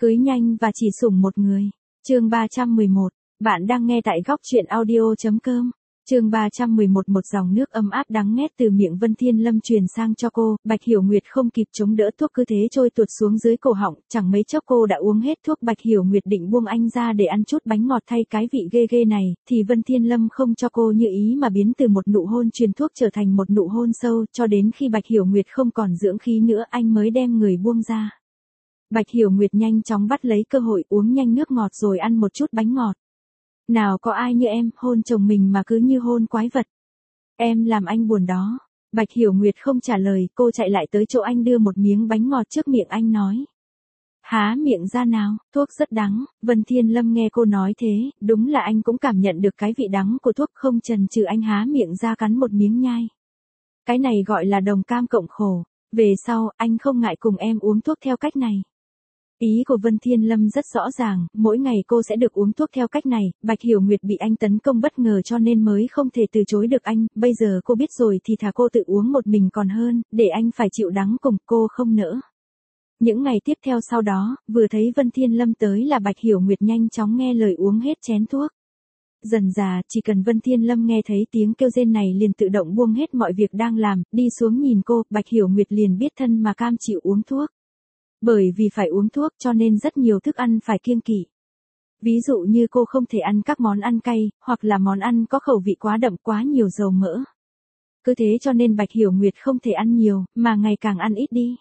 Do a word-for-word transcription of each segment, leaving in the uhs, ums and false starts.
Cưới nhanh và chỉ sủng một người. Chương ba trăm mười một. Bạn đang nghe tại góc truyện audio chấm com. Chương ba trăm mười một. Một dòng nước ấm áp đắng nghét từ miệng Vân Thiên Lâm truyền sang cho cô, Bạch Hiểu Nguyệt không kịp chống đỡ thuốc cứ thế trôi tuột xuống dưới cổ họng, chẳng mấy chốc cô đã uống hết thuốc. Bạch Hiểu Nguyệt định buông anh ra để ăn chút bánh ngọt thay cái vị ghê ghê này, thì Vân Thiên Lâm không cho cô như ý mà biến từ một nụ hôn truyền thuốc trở thành một nụ hôn sâu, cho đến khi Bạch Hiểu Nguyệt không còn dưỡng khí nữa anh mới đem người buông ra. Bạch Hiểu Nguyệt nhanh chóng bắt lấy cơ hội uống nhanh nước ngọt rồi ăn một chút bánh ngọt. Nào có ai như em, hôn chồng mình mà cứ như hôn quái vật. Em làm anh buồn đó. Bạch Hiểu Nguyệt không trả lời, cô chạy lại tới chỗ anh đưa một miếng bánh ngọt trước miệng anh nói. Há miệng ra nào, thuốc rất đắng. Vân Thiên Lâm nghe cô nói thế, đúng là anh cũng cảm nhận được cái vị đắng của thuốc, không chần chừ anh há miệng ra cắn một miếng nhai. Cái này gọi là đồng cam cộng khổ. Về sau, anh không ngại cùng em uống thuốc theo cách này. Ý của Vân Thiên Lâm rất rõ ràng, mỗi ngày cô sẽ được uống thuốc theo cách này. Bạch Hiểu Nguyệt bị anh tấn công bất ngờ cho nên mới không thể từ chối được anh, bây giờ cô biết rồi thì thà cô tự uống một mình còn hơn, để anh phải chịu đắng cùng, cô không nỡ. Những ngày tiếp theo sau đó, vừa thấy Vân Thiên Lâm tới là Bạch Hiểu Nguyệt nhanh chóng nghe lời uống hết chén thuốc. Dần dà, chỉ cần Vân Thiên Lâm nghe thấy tiếng kêu rên này liền tự động buông hết mọi việc đang làm, đi xuống nhìn cô, Bạch Hiểu Nguyệt liền biết thân mà cam chịu uống thuốc. Bởi vì phải uống thuốc cho nên rất nhiều thức ăn phải kiêng kỵ. Ví dụ như cô không thể ăn các món ăn cay, hoặc là món ăn có khẩu vị quá đậm quá nhiều dầu mỡ. Cứ thế cho nên Bạch Hiểu Nguyệt không thể ăn nhiều, mà ngày càng ăn ít đi.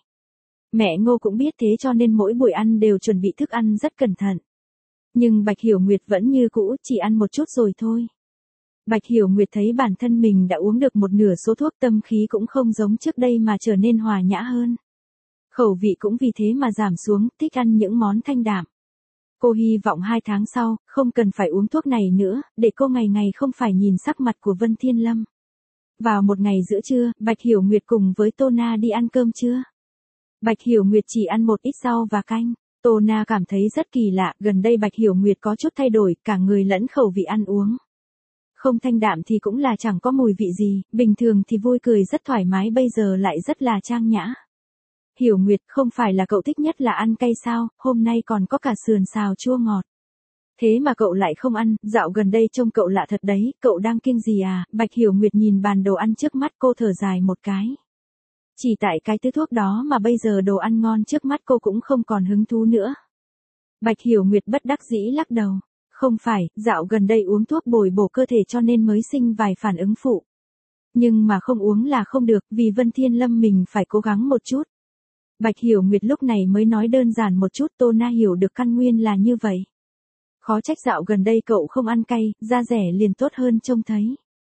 Mẹ Ngô cũng biết thế cho nên mỗi buổi ăn đều chuẩn bị thức ăn rất cẩn thận. Nhưng Bạch Hiểu Nguyệt vẫn như cũ, chỉ ăn một chút rồi thôi. Bạch Hiểu Nguyệt thấy bản thân mình đã uống được một nửa số thuốc, tâm khí cũng không giống trước đây mà trở nên hòa nhã hơn. Khẩu vị cũng vì thế mà giảm xuống, thích ăn những món thanh đạm. Cô hy vọng hai tháng sau, không cần phải uống thuốc này nữa, để cô ngày ngày không phải nhìn sắc mặt của Vân Thiên Lâm. Vào một ngày giữa trưa, Bạch Hiểu Nguyệt cùng với Tô Na đi ăn cơm trưa. Bạch Hiểu Nguyệt chỉ ăn một ít rau và canh. Tô Na cảm thấy rất kỳ lạ, gần đây Bạch Hiểu Nguyệt có chút thay đổi, cả người lẫn khẩu vị ăn uống. Không thanh đạm thì cũng là chẳng có mùi vị gì, bình thường thì vui cười rất thoải mái, bây giờ lại rất là trang nhã. Hiểu Nguyệt, không phải là cậu thích nhất là ăn cay sao, hôm nay còn có cả sườn xào chua ngọt. Thế mà cậu lại không ăn, dạo gần đây trông cậu lạ thật đấy, cậu đang kiêng gì à? Bạch Hiểu Nguyệt nhìn bàn đồ ăn trước mắt, cô thở dài một cái. Chỉ tại cái thứ thuốc đó mà bây giờ đồ ăn ngon trước mắt cô cũng không còn hứng thú nữa. Bạch Hiểu Nguyệt bất đắc dĩ lắc đầu. Không phải, dạo gần đây uống thuốc bồi bổ cơ thể cho nên mới sinh vài phản ứng phụ. Nhưng mà không uống là không được, vì Vân Thiên Lâm mình phải cố gắng một chút. Bạch Hiểu Nguyệt lúc này mới nói đơn giản một chút, Tô Na hiểu được căn nguyên là như vậy. Khó trách dạo gần đây cậu không ăn cay, da rẻ liền tốt hơn trông thấy.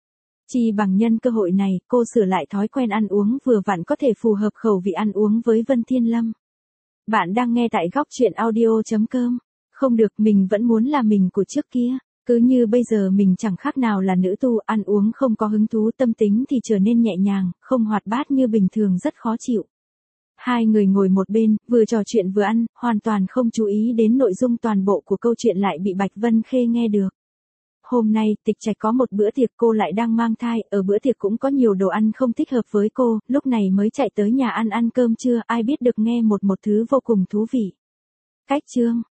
Chỉ bằng nhân cơ hội này, cô sửa lại thói quen ăn uống vừa vặn có thể phù hợp khẩu vị ăn uống với Vân Thiên Lâm. Bạn đang nghe tại góc truyện audio chấm com. Không được, mình vẫn muốn là mình của trước kia. Cứ như bây giờ mình chẳng khác nào là nữ tu, ăn uống không có hứng thú, tâm tính thì trở nên nhẹ nhàng, không hoạt bát như bình thường, rất khó chịu. Hai người ngồi một bên, vừa trò chuyện vừa ăn, hoàn toàn không chú ý đến nội dung toàn bộ của câu chuyện lại bị Bạch Vân Khê nghe được. Hôm nay, Tịch Trạch có một bữa tiệc, cô lại đang mang thai, ở bữa tiệc cũng có nhiều đồ ăn không thích hợp với cô, lúc này mới chạy tới nhà ăn ăn cơm trưa, ai biết được nghe một một thứ vô cùng thú vị. Cách chương,